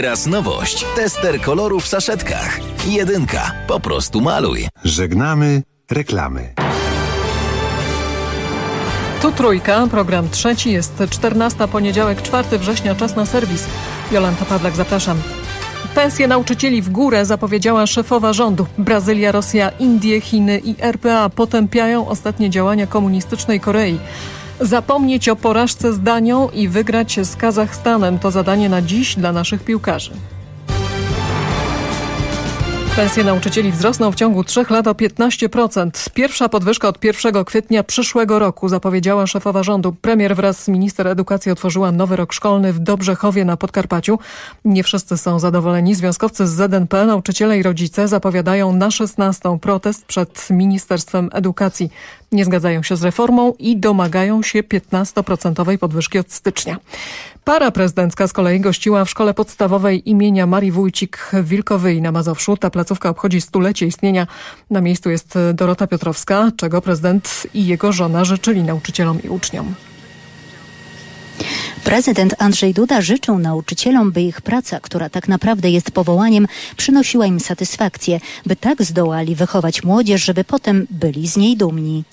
Raz nowość. Tester kolorów w saszetkach. 1. Po prostu maluj. Żegnamy reklamy. Tu Trójka, program 3, jest 14, poniedziałek, 4 września, czas na serwis. Jolanta Pawlak, zapraszam. Pensje nauczycieli w górę zapowiedziała szefowa rządu. Brazylia, Rosja, Indie, Chiny i RPA potępiają ostatnie działania komunistycznej Korei. Zapomnieć o porażce z Danią i wygrać z Kazachstanem to zadanie na dziś dla naszych piłkarzy. Pensje nauczycieli wzrosną w ciągu 3 lat o 15%. Pierwsza podwyżka od 1 kwietnia przyszłego roku, zapowiedziała szefowa rządu. Premier wraz z minister edukacji otworzyła nowy rok szkolny w Dobrzechowie na Podkarpaciu. Nie wszyscy są zadowoleni. Związkowcy z ZNP, nauczyciele i rodzice zapowiadają na 16 protest przed Ministerstwem Edukacji. Nie zgadzają się z reformą i domagają się 15% podwyżki od stycznia. Para prezydencka z kolei gościła w szkole podstawowej imienia Marii Wójcik w Wilkowyj na Mazowszu. Ta placówka obchodzi 100-lecie istnienia. Na miejscu jest Dorota Piotrowska, czego prezydent i jego żona życzyli nauczycielom i uczniom. Prezydent Andrzej Duda życzył nauczycielom, by ich praca, która tak naprawdę jest powołaniem, przynosiła im satysfakcję, by tak zdołali wychować młodzież, żeby potem byli z niej dumni.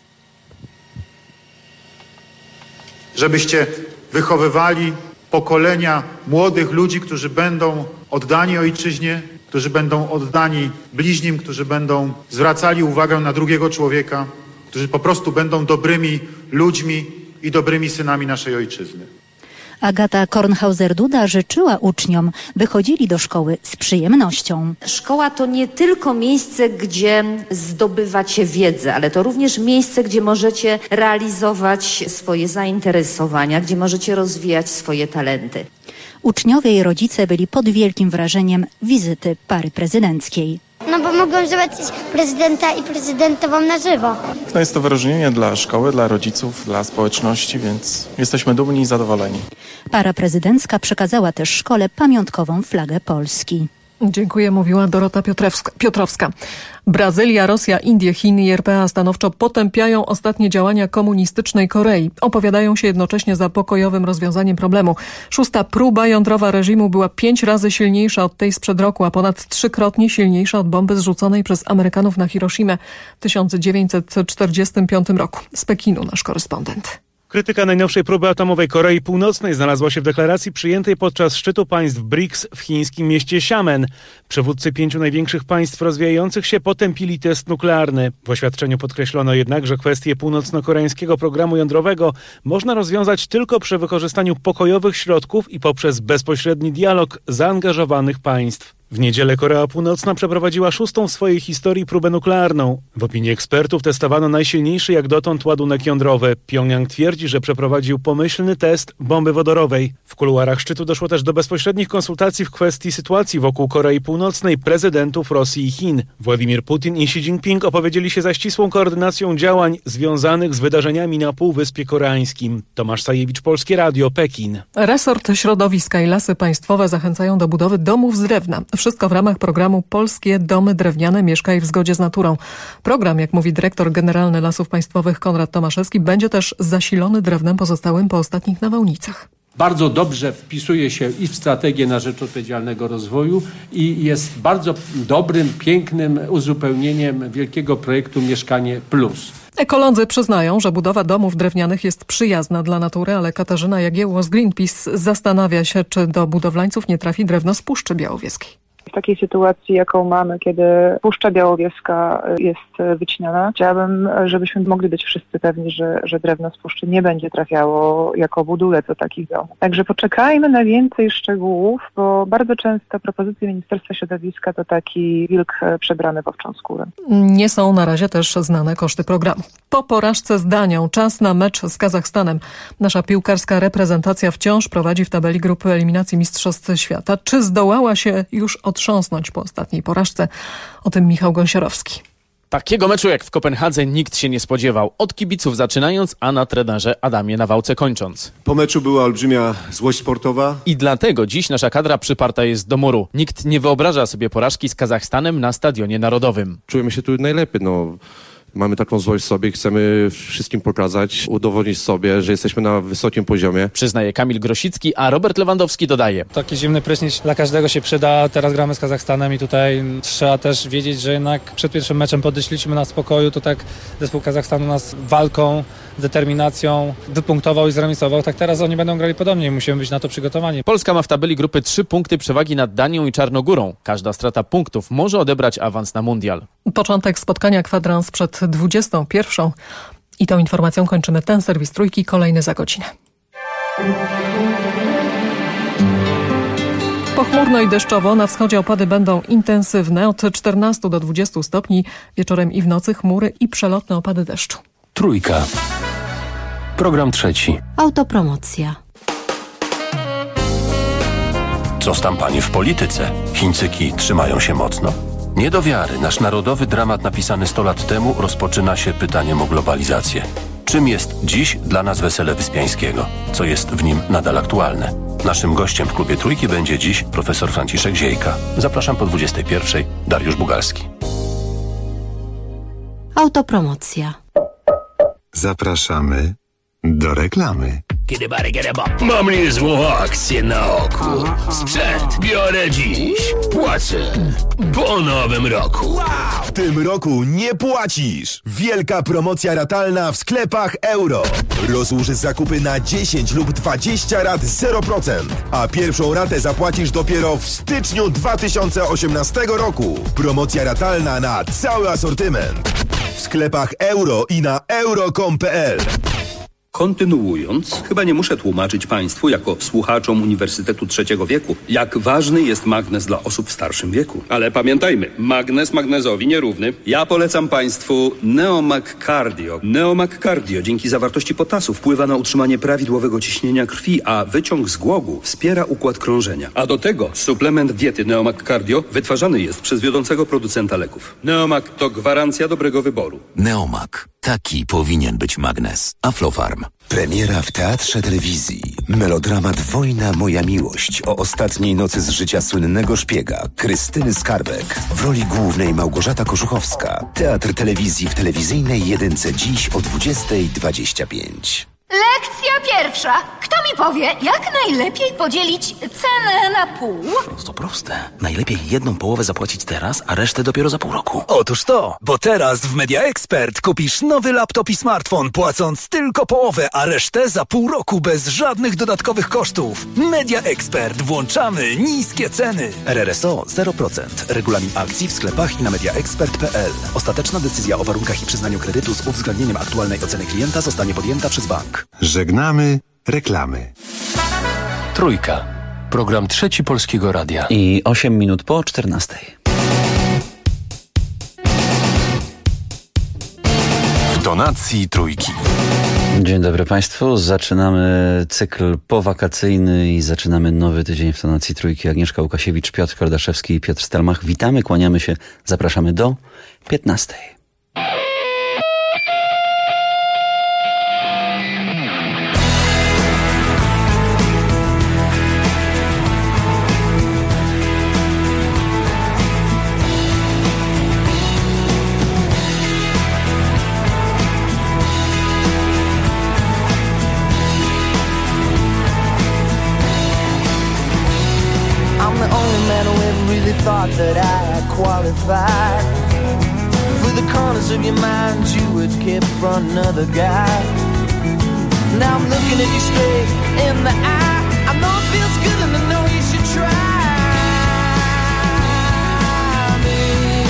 Żebyście wychowywali pokolenia młodych ludzi, którzy będą oddani ojczyźnie, którzy będą oddani bliźnim, którzy będą zwracali uwagę na drugiego człowieka, którzy po prostu będą dobrymi ludźmi i dobrymi synami naszej ojczyzny. Agata Kornhauser-Duda życzyła uczniom, by chodzili do szkoły z przyjemnością. Szkoła to nie tylko miejsce, gdzie zdobywacie wiedzę, ale to również miejsce, gdzie możecie realizować swoje zainteresowania, gdzie możecie rozwijać swoje talenty. Uczniowie i rodzice byli pod wielkim wrażeniem wizyty pary prezydenckiej. No bo mogą zobaczyć prezydenta i prezydentową na żywo. No jest to wyróżnienie dla szkoły, dla rodziców, dla społeczności, więc jesteśmy dumni i zadowoleni. Para prezydencka przekazała też szkole pamiątkową flagę Polski. Dziękuję, mówiła Dorota Piotrowska. Brazylia, Rosja, Indie, Chiny i RPA stanowczo potępiają ostatnie działania komunistycznej Korei. Opowiadają się jednocześnie za pokojowym rozwiązaniem problemu. 6. próba jądrowa reżimu była 5 razy silniejsza od tej sprzed roku, a ponad 3-krotnie silniejsza od bomby zrzuconej przez Amerykanów na Hiroshimę w 1945 roku. Z Pekinu nasz korespondent. Krytyka najnowszej próby atomowej Korei Północnej znalazła się w deklaracji przyjętej podczas szczytu państw BRICS w chińskim mieście Xiamen. Przywódcy 5 największych państw rozwijających się potępili test nuklearny. W oświadczeniu podkreślono jednak, że kwestię północno-koreańskiego programu jądrowego można rozwiązać tylko przy wykorzystaniu pokojowych środków i poprzez bezpośredni dialog zaangażowanych państw. W niedzielę Korea Północna przeprowadziła 6. w swojej historii próbę nuklearną. W opinii ekspertów testowano najsilniejszy jak dotąd ładunek jądrowy. Pjongjang twierdzi, że przeprowadził pomyślny test bomby wodorowej. W kuluarach szczytu doszło też do bezpośrednich konsultacji w kwestii sytuacji wokół Korei Północnej prezydentów Rosji i Chin. Władimir Putin i Xi Jinping opowiedzieli się za ścisłą koordynacją działań związanych z wydarzeniami na Półwyspie Koreańskim. Tomasz Sajewicz, Polskie Radio, Pekin. Resort Środowiska i Lasy Państwowe zachęcają do budowy domów z drewna. Wszystko w ramach programu Polskie Domy Drewniane Mieszkaj w zgodzie z naturą. Program, jak mówi dyrektor generalny Lasów Państwowych Konrad Tomaszewski, będzie też zasilony drewnem pozostałym po ostatnich nawałnicach. Bardzo dobrze wpisuje się i w strategię na rzecz odpowiedzialnego rozwoju i jest bardzo dobrym, pięknym uzupełnieniem wielkiego projektu Mieszkanie Plus. Ekolodzy przyznają, że budowa domów drewnianych jest przyjazna dla natury, ale Katarzyna Jagiełło z Greenpeace zastanawia się, czy do budowlańców nie trafi drewno z Puszczy Białowieskiej. W takiej sytuacji, jaką mamy, kiedy Puszcza Białowieska jest wycinana, chciałabym, żebyśmy mogli być wszyscy pewni, że drewno z Puszczy nie będzie trafiało jako budulec do takich domów. Także poczekajmy na więcej szczegółów, bo bardzo często propozycje Ministerstwa Środowiska to taki wilk przebrany w owczą skórę. Nie są na razie też znane koszty programu. Po porażce z Danią czas na mecz z Kazachstanem. Nasza piłkarska reprezentacja wciąż prowadzi w tabeli grupy eliminacji Mistrzostw Świata. Czy zdołała się już otrząsnąć po ostatniej porażce? O tym Michał Gąsiorowski. Takiego meczu jak w Kopenhadze nikt się nie spodziewał. Od kibiców zaczynając, a na trenerze Adamie Nawałce kończąc. Po meczu była olbrzymia złość sportowa. I dlatego dziś nasza kadra przyparta jest do muru. Nikt nie wyobraża sobie porażki z Kazachstanem na Stadionie Narodowym. Czujemy się tu najlepiej, Mamy taką złość w sobie, chcemy wszystkim pokazać, udowodnić sobie, że jesteśmy na wysokim poziomie. Przyznaje Kamil Grosicki, a Robert Lewandowski dodaje. Taki zimny prysznic dla każdego się przyda. Teraz gramy z Kazachstanem i tutaj trzeba też wiedzieć, że jednak przed pierwszym meczem podeszliśmy na spokoju, to tak zespół Kazachstanu nas walką, determinacją wypunktował i zremisował. Tak teraz oni będą grali podobnie i musimy być na to przygotowani. Polska ma w tabeli grupy 3 punkty przewagi nad Danią i Czarnogórą. Każda strata punktów może odebrać awans na mundial. Początek spotkania kwadrans przed 21. I tą informacją kończymy ten serwis Trójki. Kolejny za godzinę. Pochmurno i deszczowo, na wschodzie opady będą intensywne od 14 do 20 stopni, wieczorem i w nocy chmury i przelotne opady deszczu. Trójka. Program trzeci. Autopromocja. Co stampanie w polityce? Chińczyki trzymają się mocno? Nie do wiary, nasz narodowy dramat napisany 100 lat temu rozpoczyna się pytaniem o globalizację. Czym jest dziś dla nas wesele Wyspiańskiego? Co jest w nim nadal aktualne? Naszym gościem w klubie Trójki będzie dziś profesor Franciszek Ziejka. Zapraszam po 21:00. Dariusz Bugalski. Autopromocja. Zapraszamy do reklamy. Mam niezłą akcję na oku. Sprzęt biorę dziś. Płacę po nowym roku. W tym roku nie płacisz. Wielka promocja ratalna w sklepach Euro. Rozłóż zakupy na 10 lub 20 rat 0%, a pierwszą ratę zapłacisz dopiero w styczniu 2018 roku. Promocja ratalna na cały asortyment. W sklepach Euro i na euro.com.pl. Kontynuując, chyba nie muszę tłumaczyć Państwu, jako słuchaczom Uniwersytetu III wieku, jak ważny jest magnez dla osób w starszym wieku. Ale pamiętajmy, magnez magnezowi nierówny. Ja polecam Państwu Neomag Cardio. Neomag Cardio dzięki zawartości potasu wpływa na utrzymanie prawidłowego ciśnienia krwi, a wyciąg z głogu wspiera układ krążenia. A do tego suplement diety Neomag Cardio wytwarzany jest przez wiodącego producenta leków. Neomag to gwarancja dobrego wyboru. Neomag. Taki powinien być magnez. Aflofarm. Premiera w Teatrze Telewizji. Melodramat Wojna, moja miłość o ostatniej nocy z życia słynnego szpiega Krystyny Skarbek. W roli głównej Małgorzata Koszuchowska. Teatr Telewizji w telewizyjnej jedynce dziś o 20:25. Lekcja pierwsza. Kto mi powie, jak najlepiej podzielić cenę na pół? To proste. Najlepiej jedną połowę zapłacić teraz, a resztę dopiero za pół roku. Otóż to, bo teraz w Media Expert kupisz nowy laptop i smartfon, płacąc tylko połowę, a resztę za pół roku bez żadnych dodatkowych kosztów. Media Expert. Włączamy niskie ceny. RRSO 0%. Regulamin akcji w sklepach i na mediaexpert.pl. Ostateczna decyzja o warunkach i przyznaniu kredytu z uwzględnieniem aktualnej oceny klienta zostanie podjęta przez bank. Żegnamy reklamy. Trójka. Program trzeci Polskiego Radia. I 8 minut po 14:00. W tonacji Trójki. Dzień dobry Państwu. Zaczynamy cykl powakacyjny i zaczynamy nowy tydzień w tonacji Trójki. Agnieszka Łukasiewicz, Piotr Kordaszewski i Piotr Stelmach. Witamy, kłaniamy się, zapraszamy do 15:00. Thought that I qualified for the corners of your mind you would keep from another guy. Now I'm looking at you straight in the eye. I know it feels good and I know you should try me,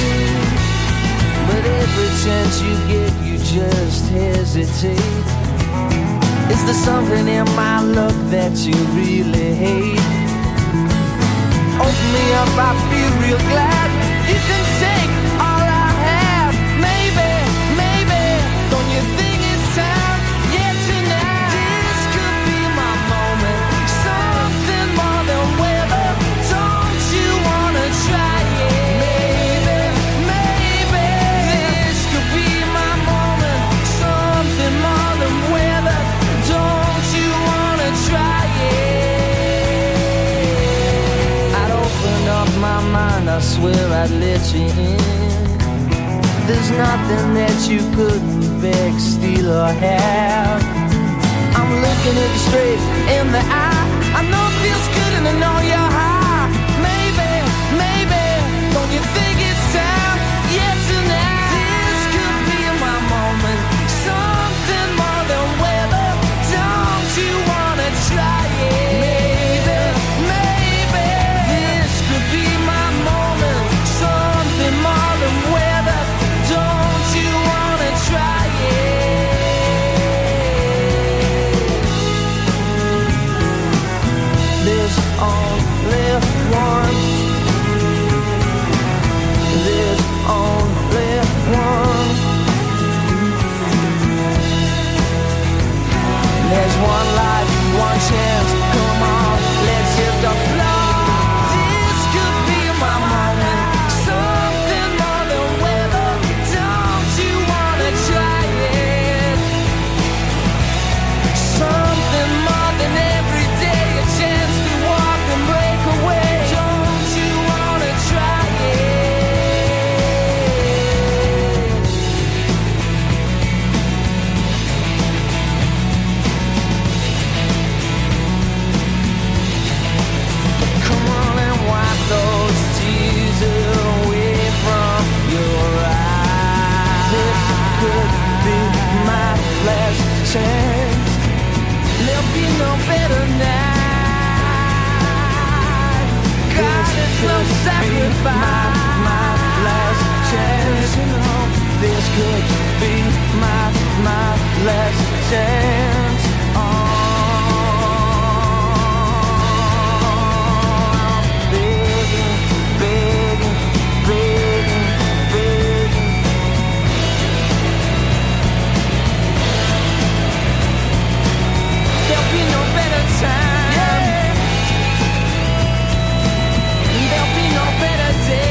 but every chance you get you just hesitate. Is there something in my look that you really hate? Open me up, I feel real glad. You can take all I have. Maybe, maybe, don't you think it's time? Yeah, tonight this could be my moment. Something more than weather. Don't you wanna try it? Maybe, maybe, this could be my moment. Something more than weather. Don't you wanna try it? My mind, I swear I'd let you in. There's nothing that you couldn't beg, steal or have. I'm looking at you straight in the eye. I know it feels good and I know you're high. Maybe, don't you think it's time? Yeah, tonight this could be my moment. Something more than weather. Don't you wanna try it? Maybe this could be my moment. Something more than weather. Don't you wanna try it? There's only one. There's only one. There's one life, one chance. Come on, let's hit the floor. This could be my moment. Something more than weather. Don't you wanna try it? Something more than every day. A chance to walk and break away. Don't you wanna try it? Come on and wipe those tears away from your eyes. This could be my last chance. There'll be no better night. God, it's no sacrifice. My last chance. This could be my last chance. There'll be no better time. There'll be no better day.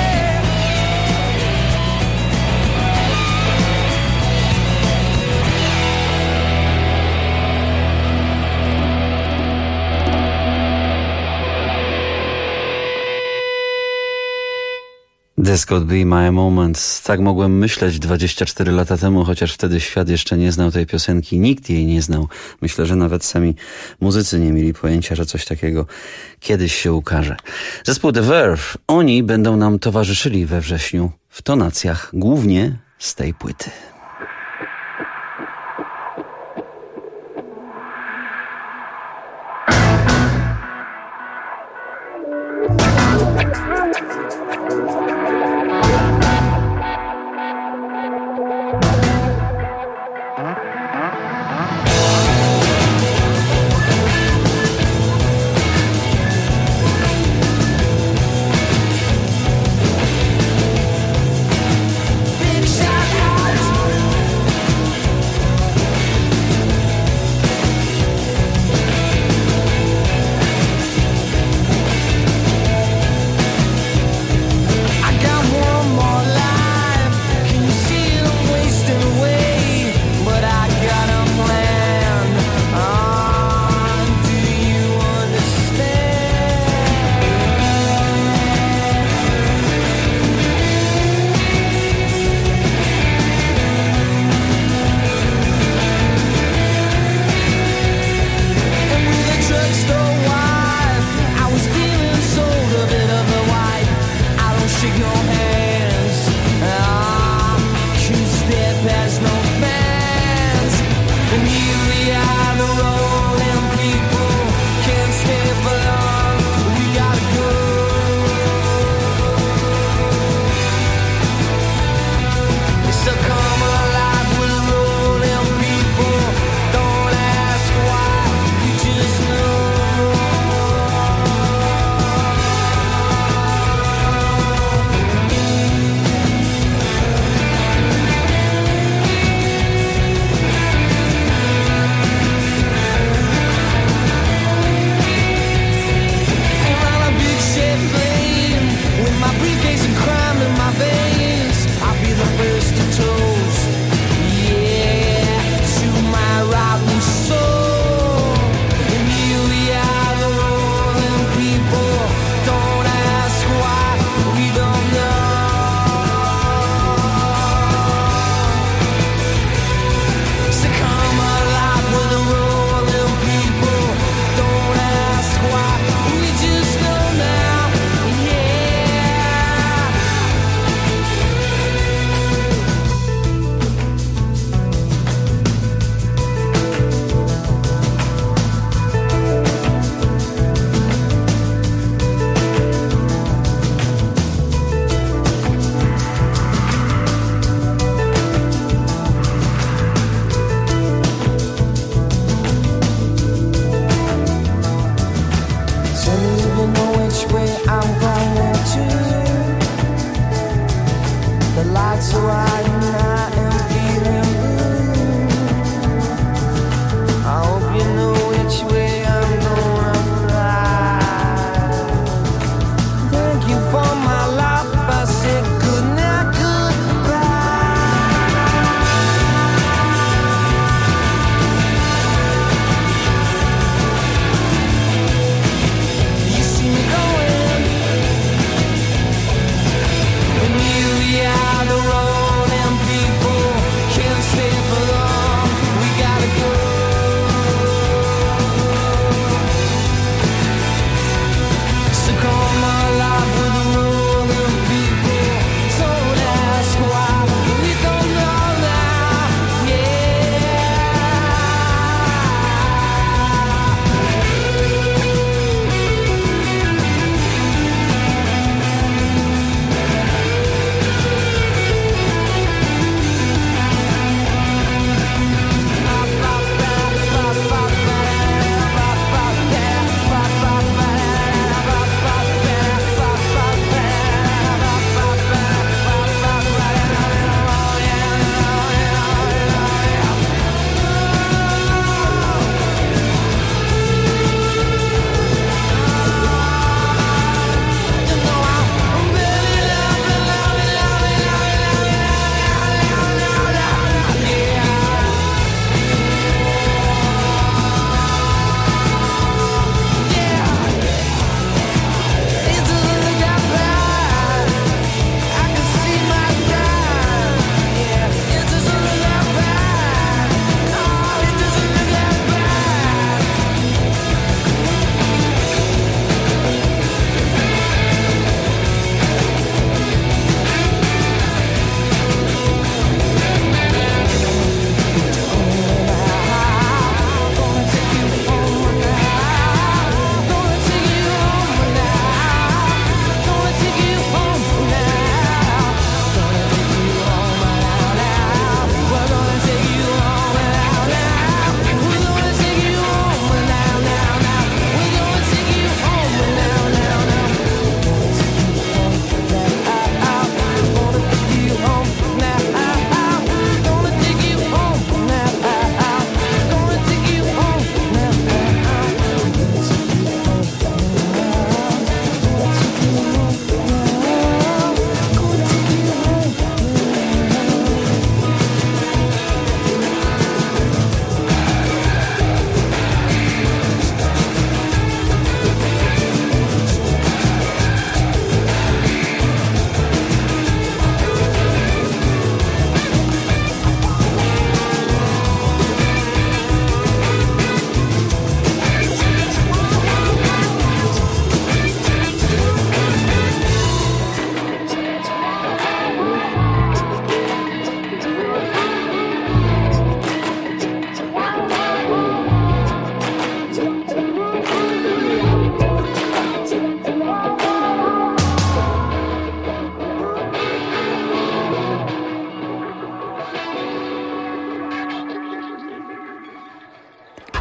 This could be my moment. Tak mogłem myśleć 24 lata temu, chociaż wtedy świat jeszcze nie znał tej piosenki. Nikt jej nie znał. Myślę, że nawet sami muzycy nie mieli pojęcia, że coś takiego kiedyś się ukaże. Zespół The Verve, oni będą nam towarzyszyli we wrześniu w tonacjach, głównie z tej płyty.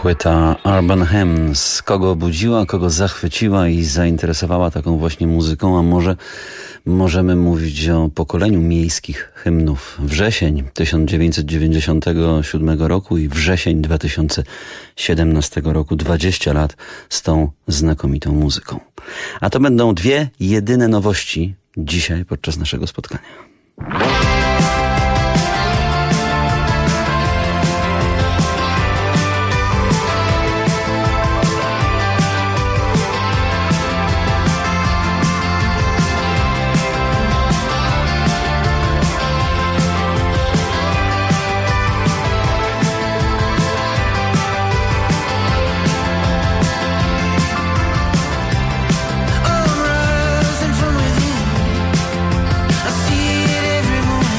Płyta Urban Hymns. Kogo obudziła, kogo zachwyciła i zainteresowała taką właśnie muzyką, a może możemy mówić o pokoleniu miejskich hymnów. Wrzesień 1997 roku i wrzesień 2017 roku. 20 lat z tą znakomitą muzyką. A to będą dwie jedyne nowości dzisiaj podczas naszego spotkania. Rising from within, I see it every morning.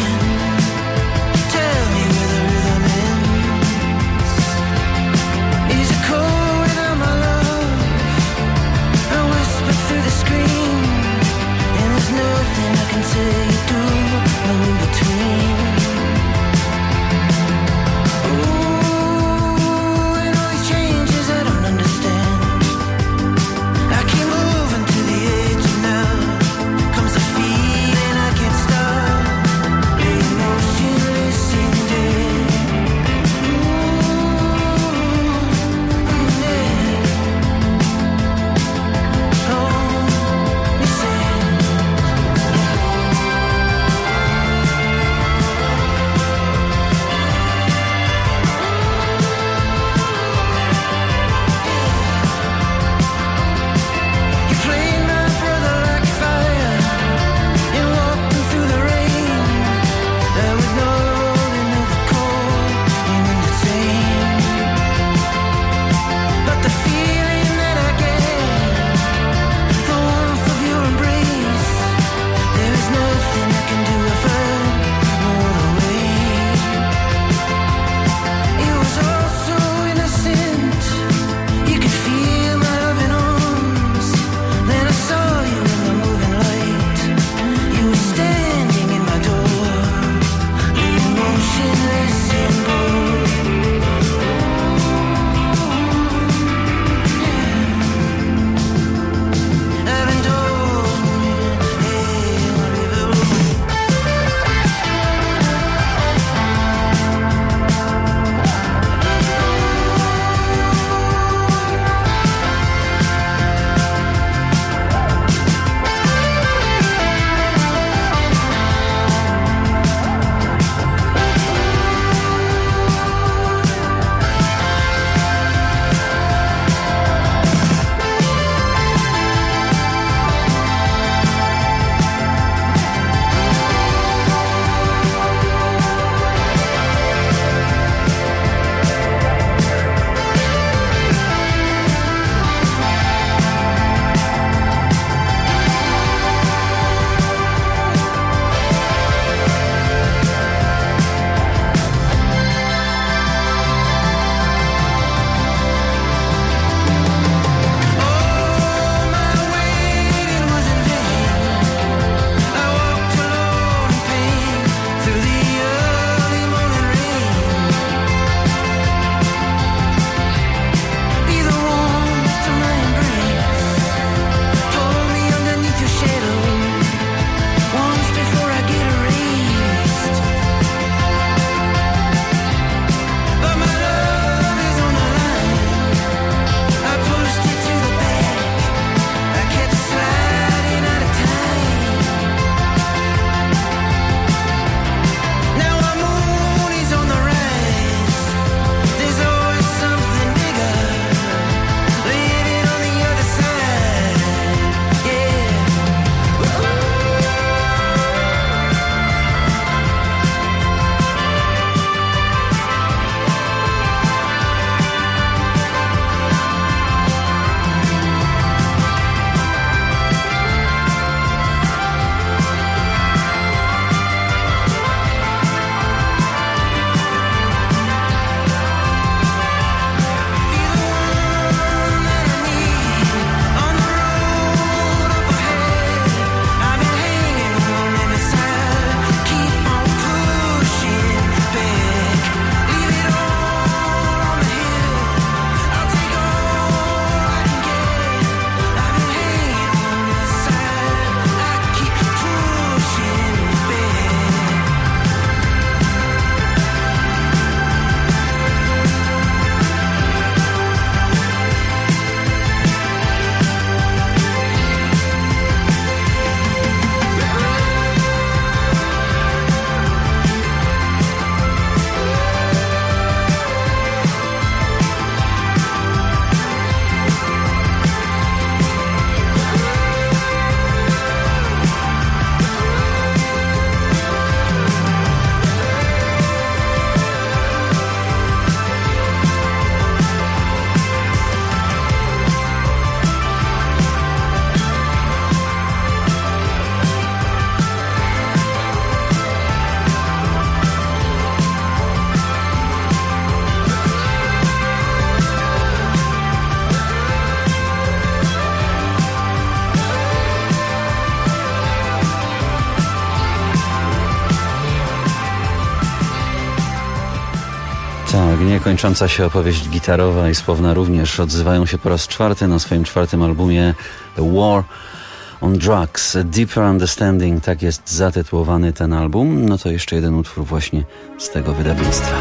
Tak, niekończąca się opowieść gitarowa i słowna również odzywają się po raz czwarty na swoim czwartym albumie The War on Drugs, Deeper Understanding, tak jest zatytułowany ten album. No to jeszcze jeden utwór właśnie z tego wydawnictwa.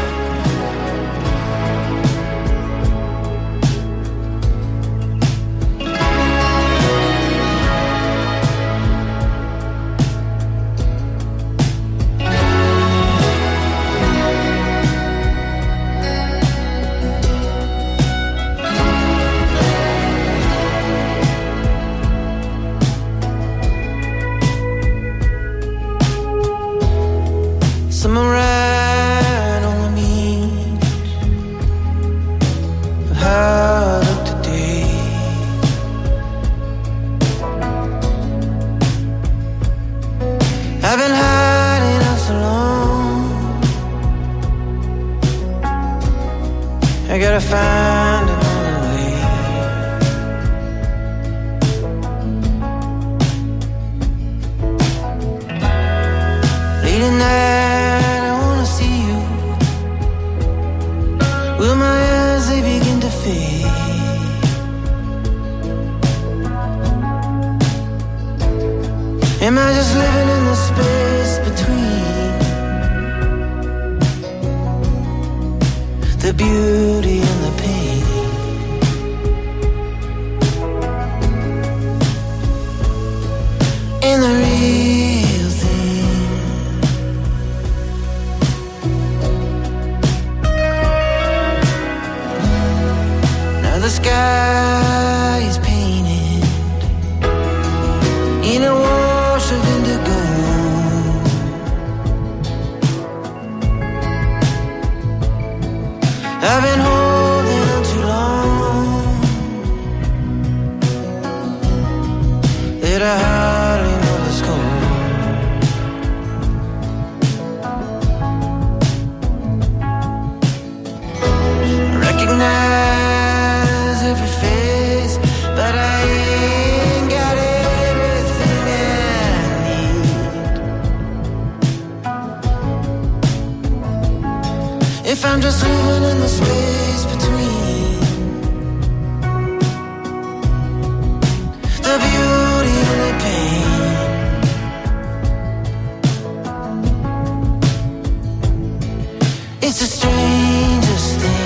Am I just living in the space between the beauty and the pain? And the real thing. Now the sky is painted in a wash of indigo. I've been holding on too long that I hardly know the score. I recognize every face, but I ain't got everything I need. If I'm just living in the space between the beauty and the pain, it's the strangest thing.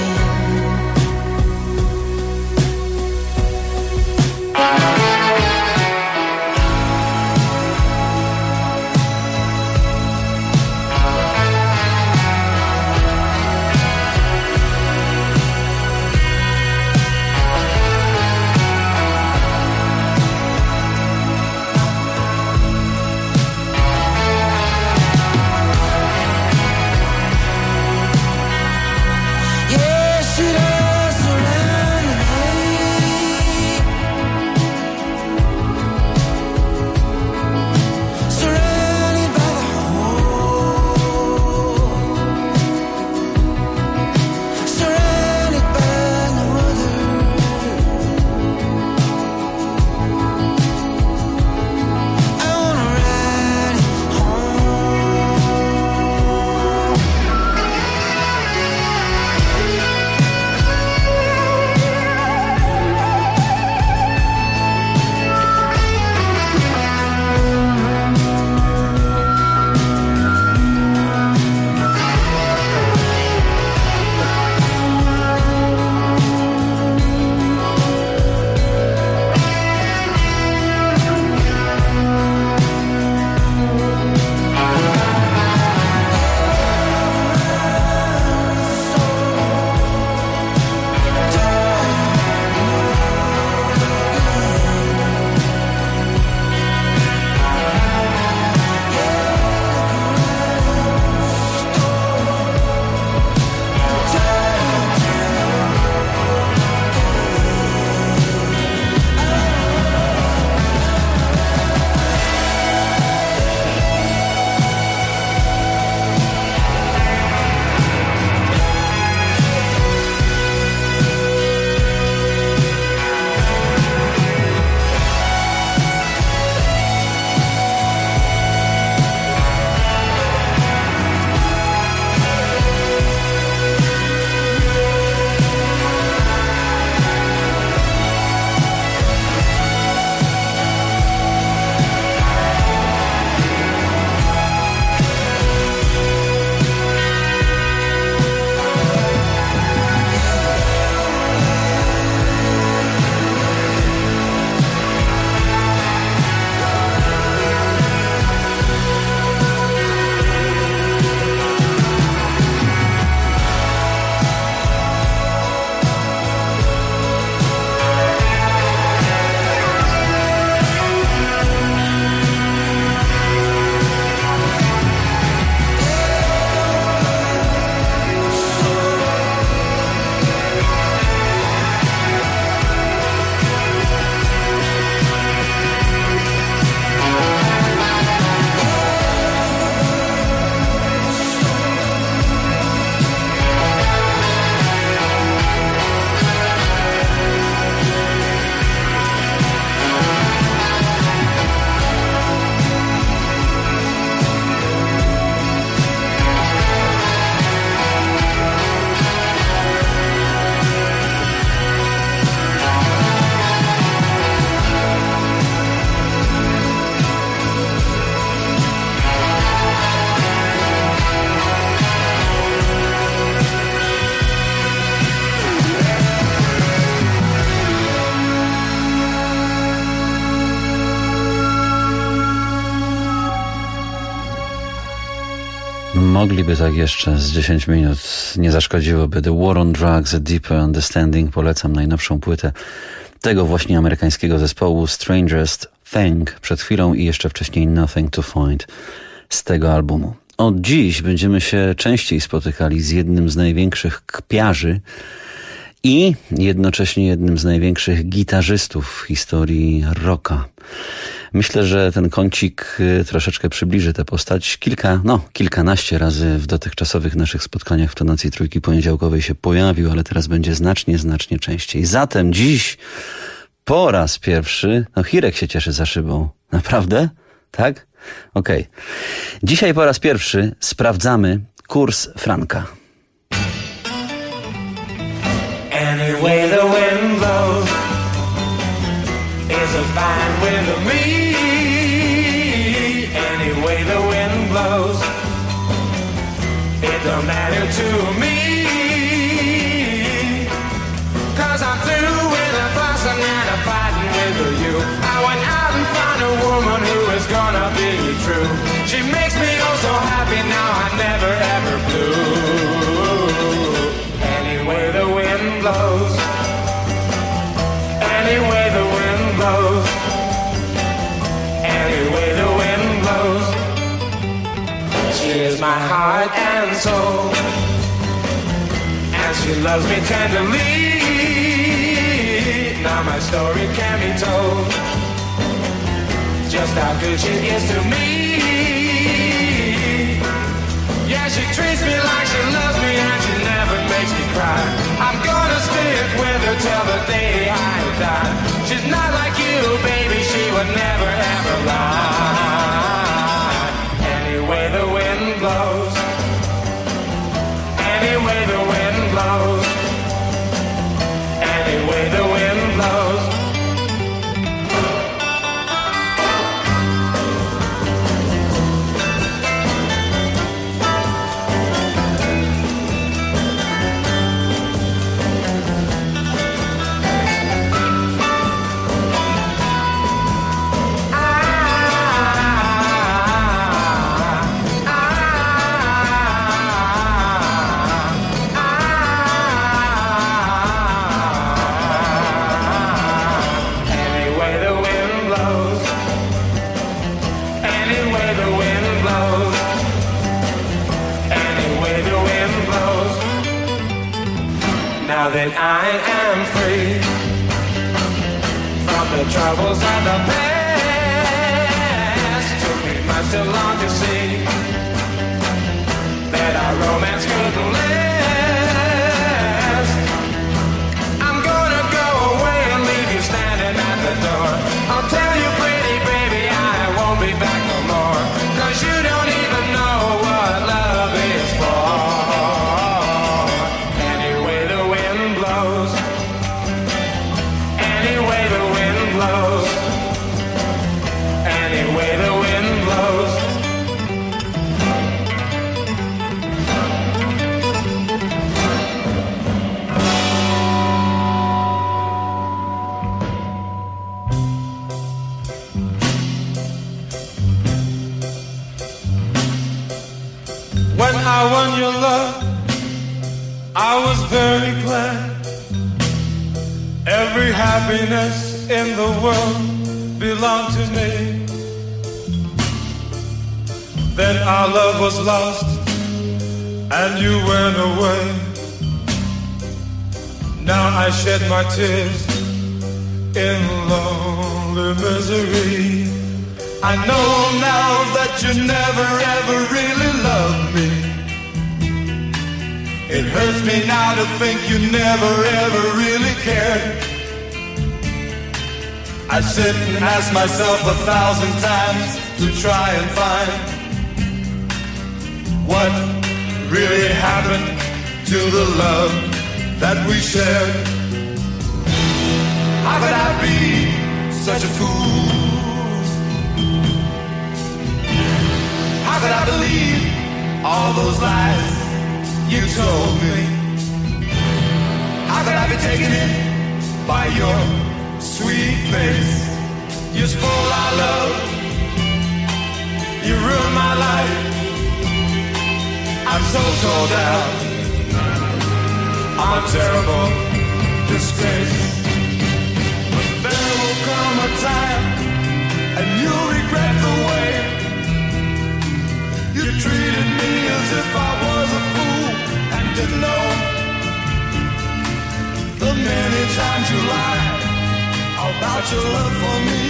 Mogliby tak jeszcze z 10 minut, nie zaszkodziłoby. The War on Drugs, A Deeper Understanding. Polecam najnowszą płytę tego właśnie amerykańskiego zespołu Strangest Thing przed chwilą i jeszcze wcześniej Nothing to Find z tego albumu. Od dziś będziemy się częściej spotykali z jednym z największych kpiarzy i jednocześnie jednym z największych gitarzystów w historii rocka. Myślę, że ten kącik troszeczkę przybliży tę postać. Kilkanaście razy w dotychczasowych naszych spotkaniach w tonacji Trójki Poniedziałkowej się pojawił, ale teraz będzie znacznie częściej. Zatem dziś po raz pierwszy, Hirek się cieszy za szybą. Naprawdę? Tak? Okej. Dzisiaj po raz pierwszy sprawdzamy kurs franka. Anyway the wind blows is a fine with me. Anyway the wind blows, it don't matter to me. 'Cause I'm through with a fussing and a fighting with you. I went out and found a woman who is gonna be true. She makes me oh so happy now I never ever blue. Anyway the wind blows, anyway the wind blows, anyway the wind blows. She is my heart and soul, and she loves me tenderly. Now my story can be told, just how good she is to me. Yeah, she treats me like she loves me and she never makes me cry. I'm gonna stick with her till the day I die. She's not like you, baby, she would never ever lie. Anyway the wind blows, anyway the wind blows, anyway the wind blows. Now that I am free from the troubles of the past, took me much too long to see that our romance couldn't last. I'm gonna go away and leave you standing at the door. I'll tell you pretty baby I won't be back no more, 'cause you don't even know what love is for. When I won your love, I was very glad. Every happiness in the world belonged to me. Then our love was lost and you went away. Now I shed my tears in lonely misery. I know now that you never ever really loved me. It hurts me now to think you never ever really cared. I sit and ask myself 1,000 times to try and find what really happened to the love that we shared. How could I be such a fool? How could I believe all those lies you told me? How could I be taken in by your sweet face? You spoiled our love, you ruined my life. so tore down. I'm a terrible disgrace. But there will come a time, and you'll regret the way you treated me as if I was a fool and didn't know the many times you lied about your love for me.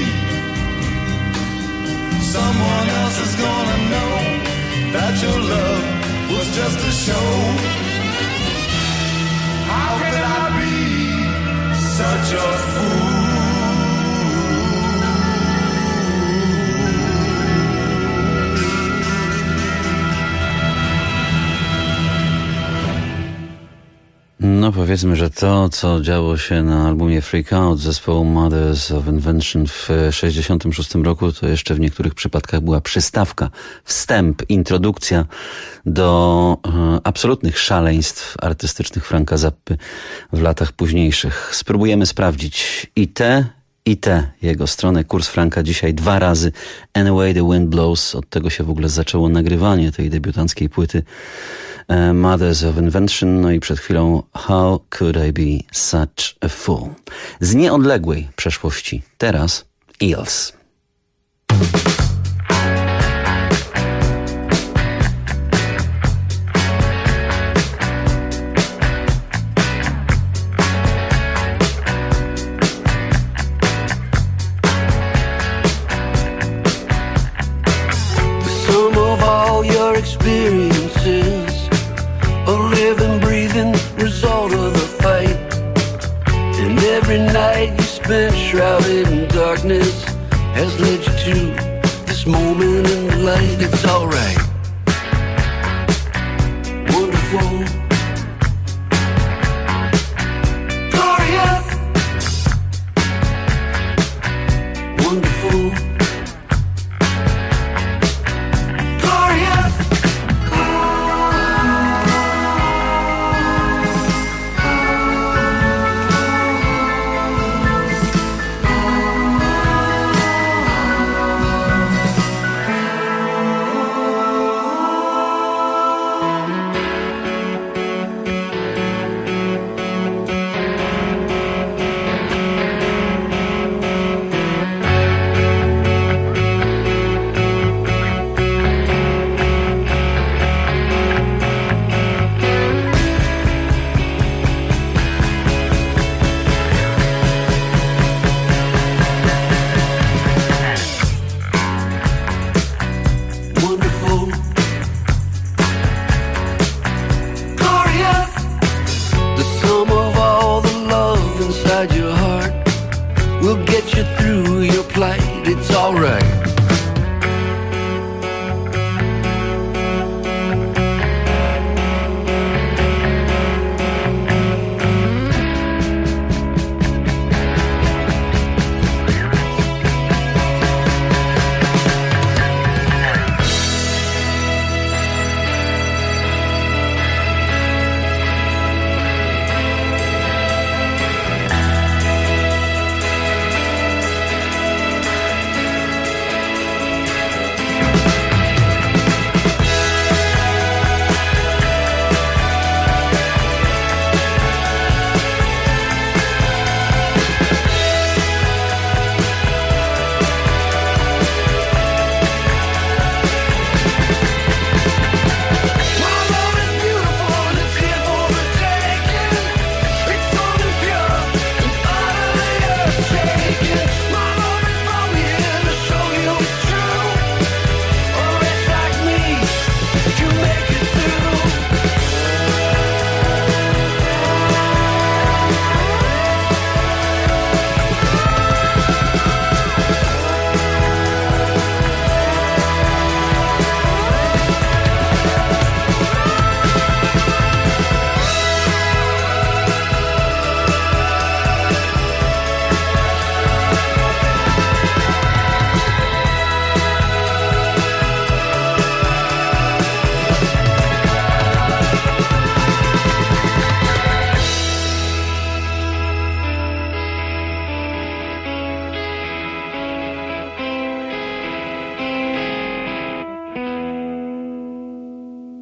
Someone else is gonna know that your love was just a show. How could I be such a fool? No powiedzmy, że to, co działo się na albumie Freak Out zespołu Mothers of Invention w 1966 roku, to jeszcze w niektórych przypadkach była przystawka, wstęp, introdukcja do absolutnych szaleństw artystycznych Franka Zappy w latach późniejszych. Spróbujemy sprawdzić i tę jego stronę. Kurs franka dzisiaj 2 razy. Anyway the Wind Blows. Od tego się w ogóle zaczęło nagrywanie tej debiutanckiej płyty Mothers of Invention. No i przed chwilą How Could I Be Such a Fool. Z nieodległej przeszłości. Teraz Eels. Experiences, a living, breathing result of the fight. And every night you spent shrouded in darkness has led you to this moment in the light. It's alright, wonderful, glorious, wonderful.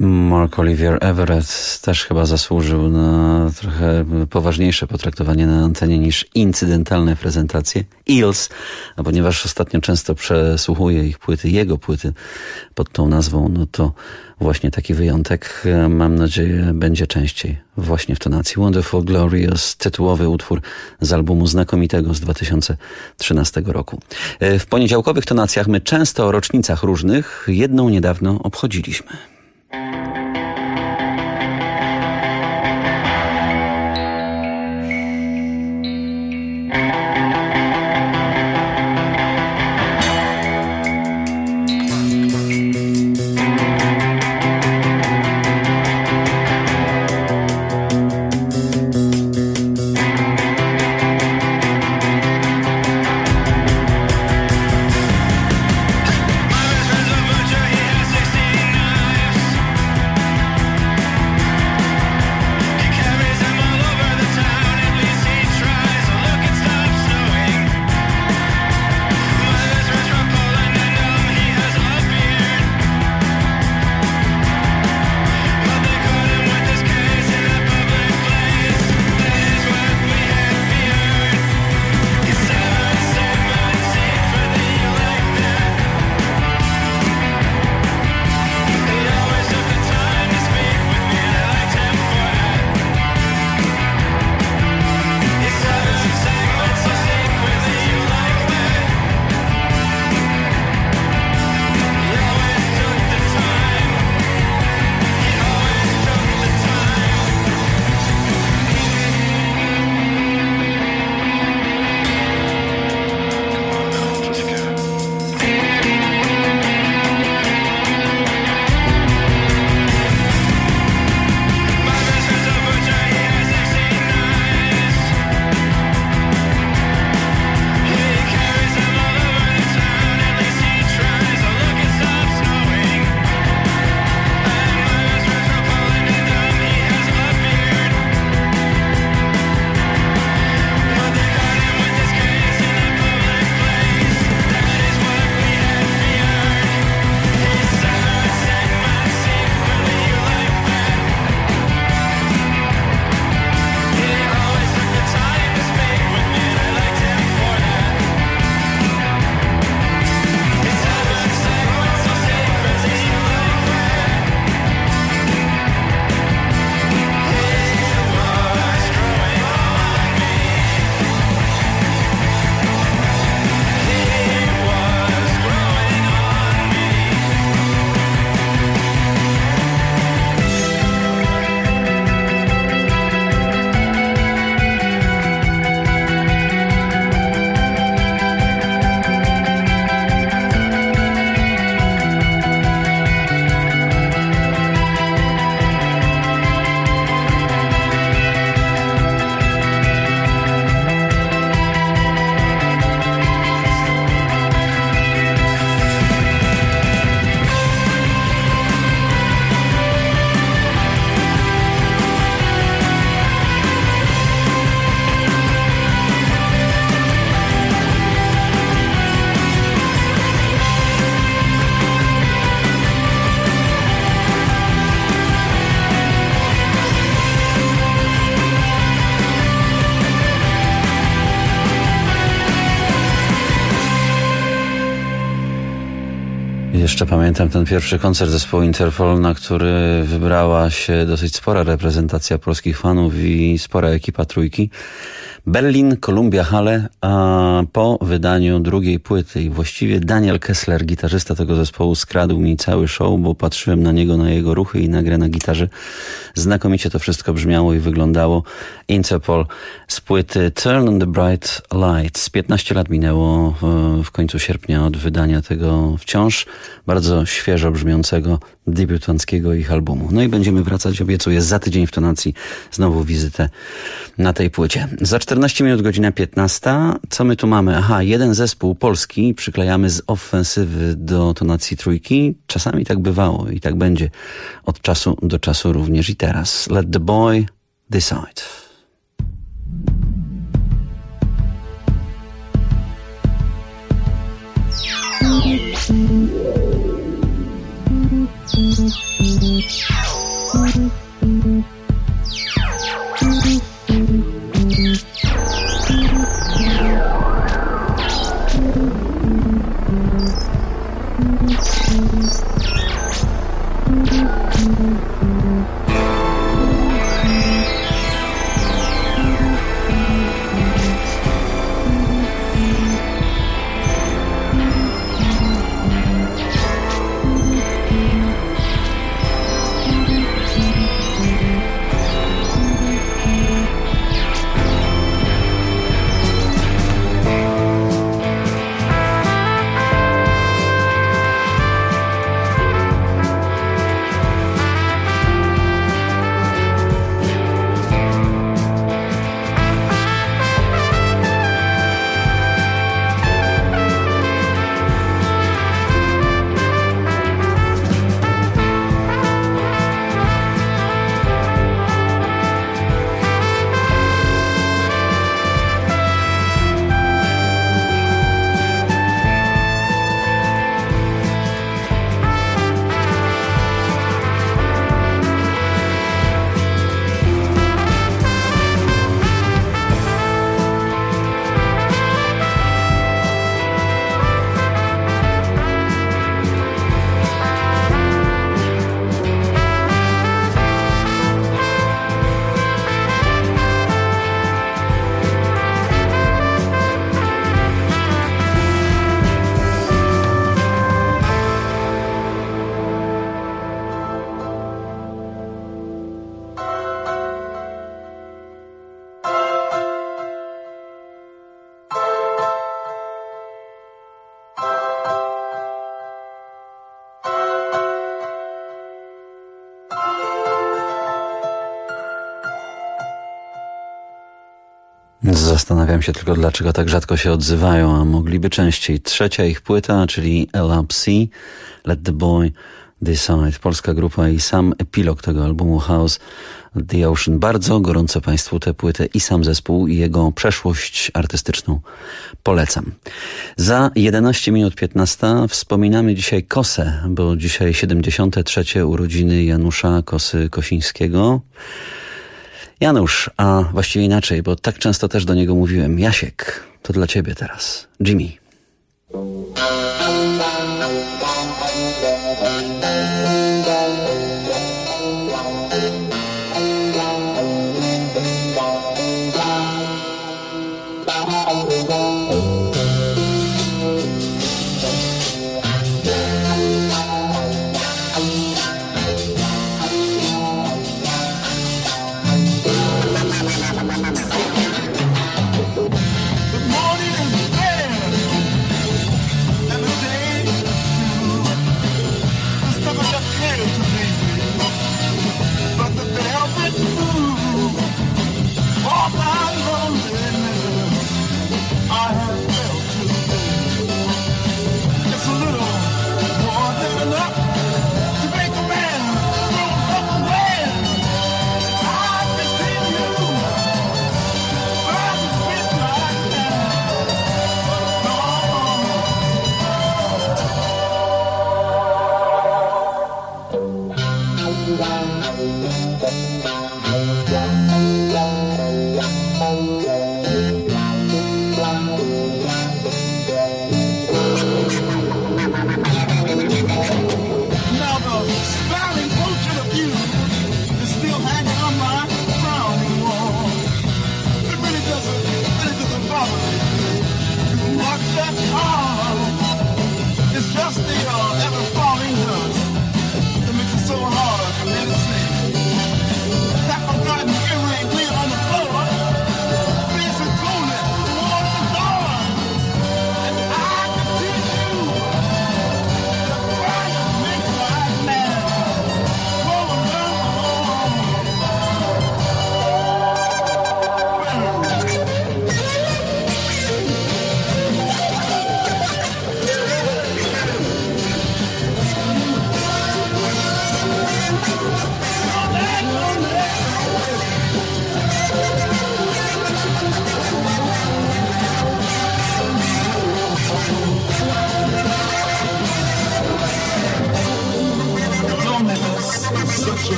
Mark Oliver Everett też chyba zasłużył na trochę poważniejsze potraktowanie na antenie niż incydentalne prezentacje. Eels, a ponieważ ostatnio często przesłuchuję ich płyty, jego płyty pod tą nazwą, no to właśnie taki wyjątek, mam nadzieję, będzie częściej właśnie w tonacji. Wonderful Glorious, tytułowy utwór z albumu znakomitego z 2013 roku. W poniedziałkowych tonacjach my często o rocznicach różnych, jedną niedawno obchodziliśmy. Jeszcze pamiętam ten pierwszy koncert zespołu Interpol, na który wybrała się dosyć spora reprezentacja polskich fanów i spora ekipa trójki. Berlin, Columbia Halle, a po wydaniu drugiej płyty i właściwie Daniel Kessler, gitarzysta tego zespołu, skradł mi cały show, bo patrzyłem na niego, na jego ruchy i na grę na gitarze. Znakomicie to wszystko brzmiało i wyglądało. Interpol z płyty Turn on the Bright Lights. 15 lat minęło w końcu sierpnia od wydania tego wciąż bardzo świeżo brzmiącego debiutanckiego ich albumu. No i będziemy wracać, obiecuję, za tydzień w tonacji znowu wizytę na tej płycie. Za 14 minut, godzina 15. Co my tu mamy? Aha, jeden zespół polski przyklejamy z ofensywy do tonacji trójki. Czasami tak bywało i tak będzie od czasu do czasu również i teraz. Let the boy decide. Thank you. Zastanawiam się tylko, dlaczego tak rzadko się odzywają, a mogliby częściej. Trzecia ich płyta, czyli LRC, Let the Boy Decide. Polska grupa i sam epilog tego albumu House the Ocean. Bardzo gorąco Państwu tę płytę i sam zespół i jego przeszłość artystyczną polecam. Za 11 minut 15 wspominamy dzisiaj Kosę, bo dzisiaj 73. urodziny Janusza Kosy-Kosińskiego. Janusz, a właściwie inaczej, bo tak często też do niego mówiłem. Jasiek, to dla ciebie teraz. Jimmy.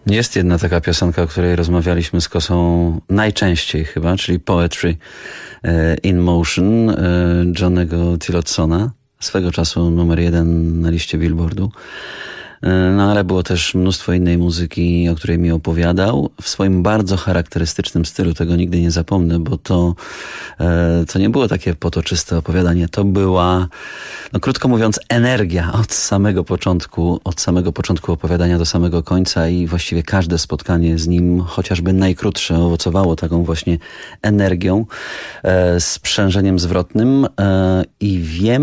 Jest jedna taka piosenka, o której rozmawialiśmy z Kosą najczęściej chyba, czyli Poetry in Motion Johnnego Tillotsona, swego czasu numer 1 na liście Billboardu. No ale było też mnóstwo innej muzyki, o której mi opowiadał w swoim bardzo charakterystycznym stylu. Tego nigdy nie zapomnę, bo to nie było takie potoczyste opowiadanie. To była, no krótko mówiąc, energia od samego początku opowiadania do samego końca i właściwie każde spotkanie z nim, chociażby najkrótsze, owocowało taką właśnie energią, sprzężeniem zwrotnym i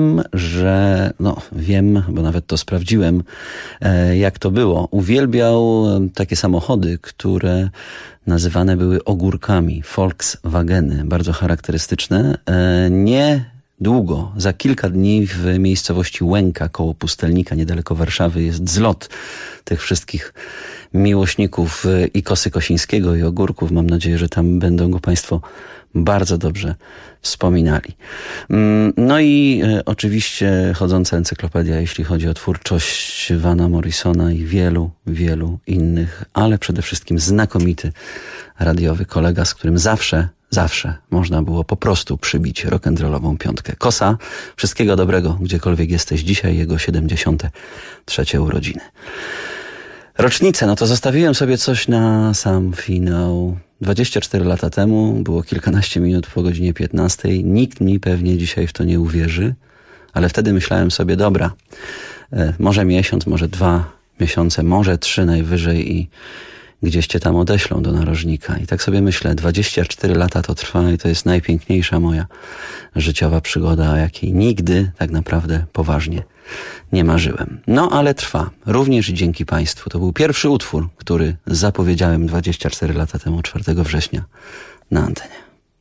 wiem, bo nawet to sprawdziłem, jak to było. Uwielbiał takie samochody, które nazywane były ogórkami, Volkswageny, bardzo charakterystyczne. Niedługo, za kilka dni w miejscowości Łęka koło Pustelnika, niedaleko Warszawy, jest zlot tych wszystkich miłośników i Kosy Kosińskiego i ogórków. Mam nadzieję, że tam będą go Państwo bardzo dobrze wspominali. No i oczywiście chodząca encyklopedia, jeśli chodzi o twórczość Vana Morrisona i wielu, wielu innych, ale przede wszystkim znakomity radiowy kolega, z którym zawsze można było po prostu przybić rock'n'rollową piątkę. Kosa, wszystkiego dobrego, gdziekolwiek jesteś. Dzisiaj jego 73. urodziny. Rocznicę, no to zostawiłem sobie coś na sam finał. 24 lata temu, było kilkanaście minut po godzinie 15. Nikt mi pewnie dzisiaj w to nie uwierzy, ale wtedy myślałem sobie, dobra, może miesiąc, może 2 miesiące, może 3 najwyżej i gdzieś cię tam odeślą do narożnika. I tak sobie myślę, 24 lata to trwa i to jest najpiękniejsza moja życiowa przygoda, o jakiej nigdy tak naprawdę poważnie nie marzyłem. No ale trwa, również dzięki Państwu. To był pierwszy utwór, który zapowiedziałem 24 lata temu, 4 września na antenie.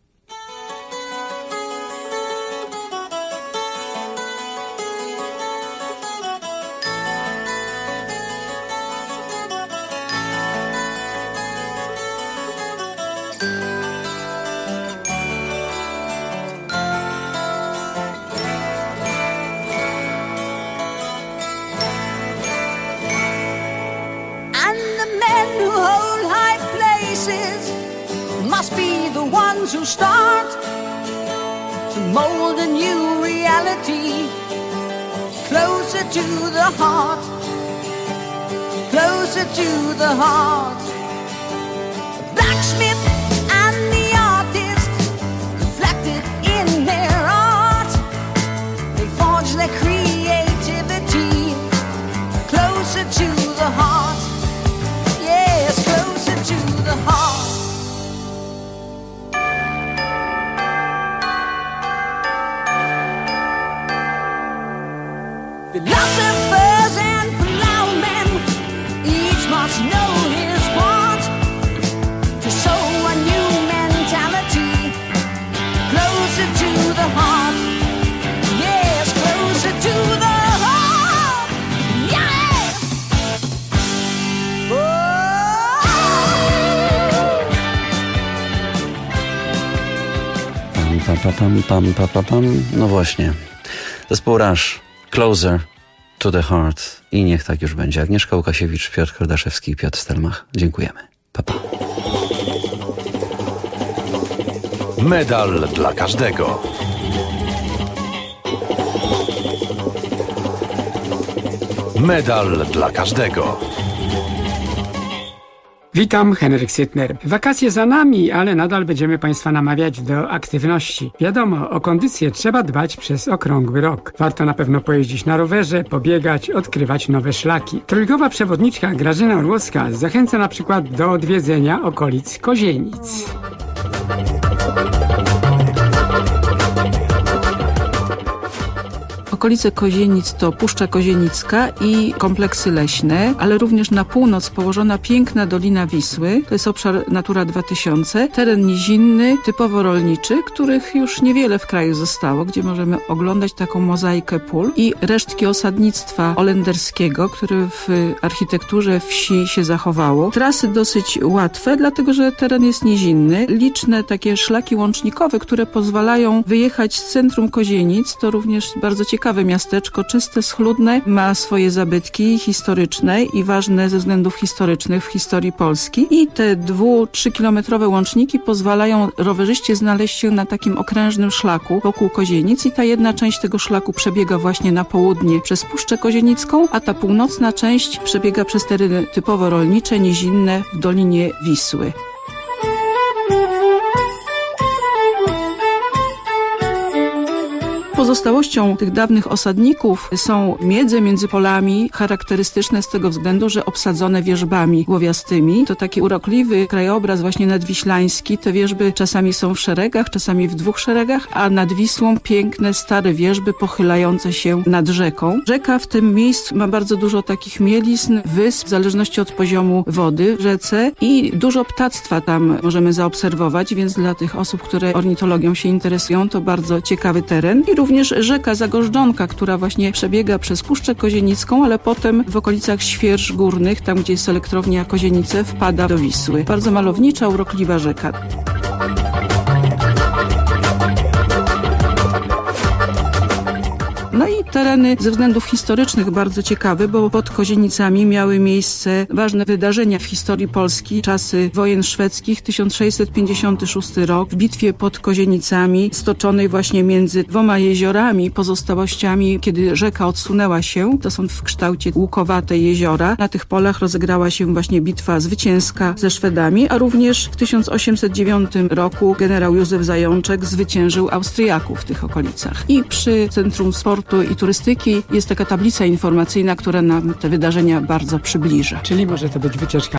Who start to mold a new reality closer to the heart, closer to the heart. The blacksmith and the artist reflected in their art. They forged their creativity closer to the heart. Yes, closer to the heart. Philosophers and plowmen, each must know his part to sow a new mentality closer to the heart. Yes, closer to the heart. Yeah. Pam. No właśnie. Zespół Rush, Closer to the Heart. I niech tak już będzie. Agnieszka Łukasiewicz, Piotr Kordaszewski i Piotr Stelmach. Dziękujemy. Pa. Medal dla każdego. Medal dla każdego. Witam, Henryk Sytner. Wakacje za nami, ale nadal będziemy Państwa namawiać do aktywności. Wiadomo, o kondycję trzeba dbać przez okrągły rok. Warto na pewno pojeździć na rowerze, pobiegać, odkrywać nowe szlaki. Trójkowa przewodniczka Grażyna Orłowska zachęca na przykład do odwiedzenia okolic Kozienic. Okolice Kozienic to Puszcza Kozienicka i kompleksy leśne, ale również na północ położona piękna Dolina Wisły. To jest obszar Natura 2000, teren nizinny, typowo rolniczy, których już niewiele w kraju zostało, gdzie możemy oglądać taką mozaikę pól i resztki osadnictwa holenderskiego, które w architekturze wsi się zachowało. Trasy dosyć łatwe, dlatego że teren jest nizinny. Liczne takie szlaki łącznikowe, które pozwalają wyjechać z centrum Kozienic, to również bardzo ciekawe ciekawe miasteczko, czyste, schludne, ma swoje zabytki historyczne i ważne ze względów historycznych w historii Polski. I te 2-3 kilometrowe łączniki pozwalają rowerzyście znaleźć się na takim okrężnym szlaku wokół Kozienic i ta jedna część tego szlaku przebiega właśnie na południe przez Puszczę Kozienicką, a ta północna część przebiega przez tereny typowo rolnicze, nizinne w Dolinie Wisły. Pozostałością tych dawnych osadników są miedze między polami, charakterystyczne z tego względu, że obsadzone wierzbami głowiastymi. To taki urokliwy krajobraz właśnie nadwiślański. Te wierzby czasami są w szeregach, czasami w 2 szeregach, a nad Wisłą piękne, stare wierzby pochylające się nad rzeką. Rzeka w tym miejscu ma bardzo dużo takich mielizn, wysp, w zależności od poziomu wody w rzece i dużo ptactwa tam możemy zaobserwować, więc dla tych osób, które ornitologią się interesują, to bardzo ciekawy teren. I również rzeka Zagożdżonka, która właśnie przebiega przez Puszczę Kozienicką, ale potem w okolicach Świerż Górnych, tam gdzie jest elektrownia Kozienice, wpada do Wisły. Bardzo malownicza, urokliwa rzeka. No i tereny ze względów historycznych bardzo ciekawe, bo pod Kozienicami miały miejsce ważne wydarzenia w historii Polski, czasy wojen szwedzkich, 1656 rok, w bitwie pod Kozienicami, stoczonej właśnie między 2 jeziorami, pozostałościami, kiedy rzeka odsunęła się, to są w kształcie łukowate jeziora. Na tych polach rozegrała się właśnie bitwa zwycięska ze Szwedami, a również w 1809 roku generał Józef Zajączek zwyciężył Austriaków w tych okolicach. I przy Centrum Sportu i Turystyki jest taka tablica informacyjna, która nam te wydarzenia bardzo przybliża. Czyli może to być wycieczka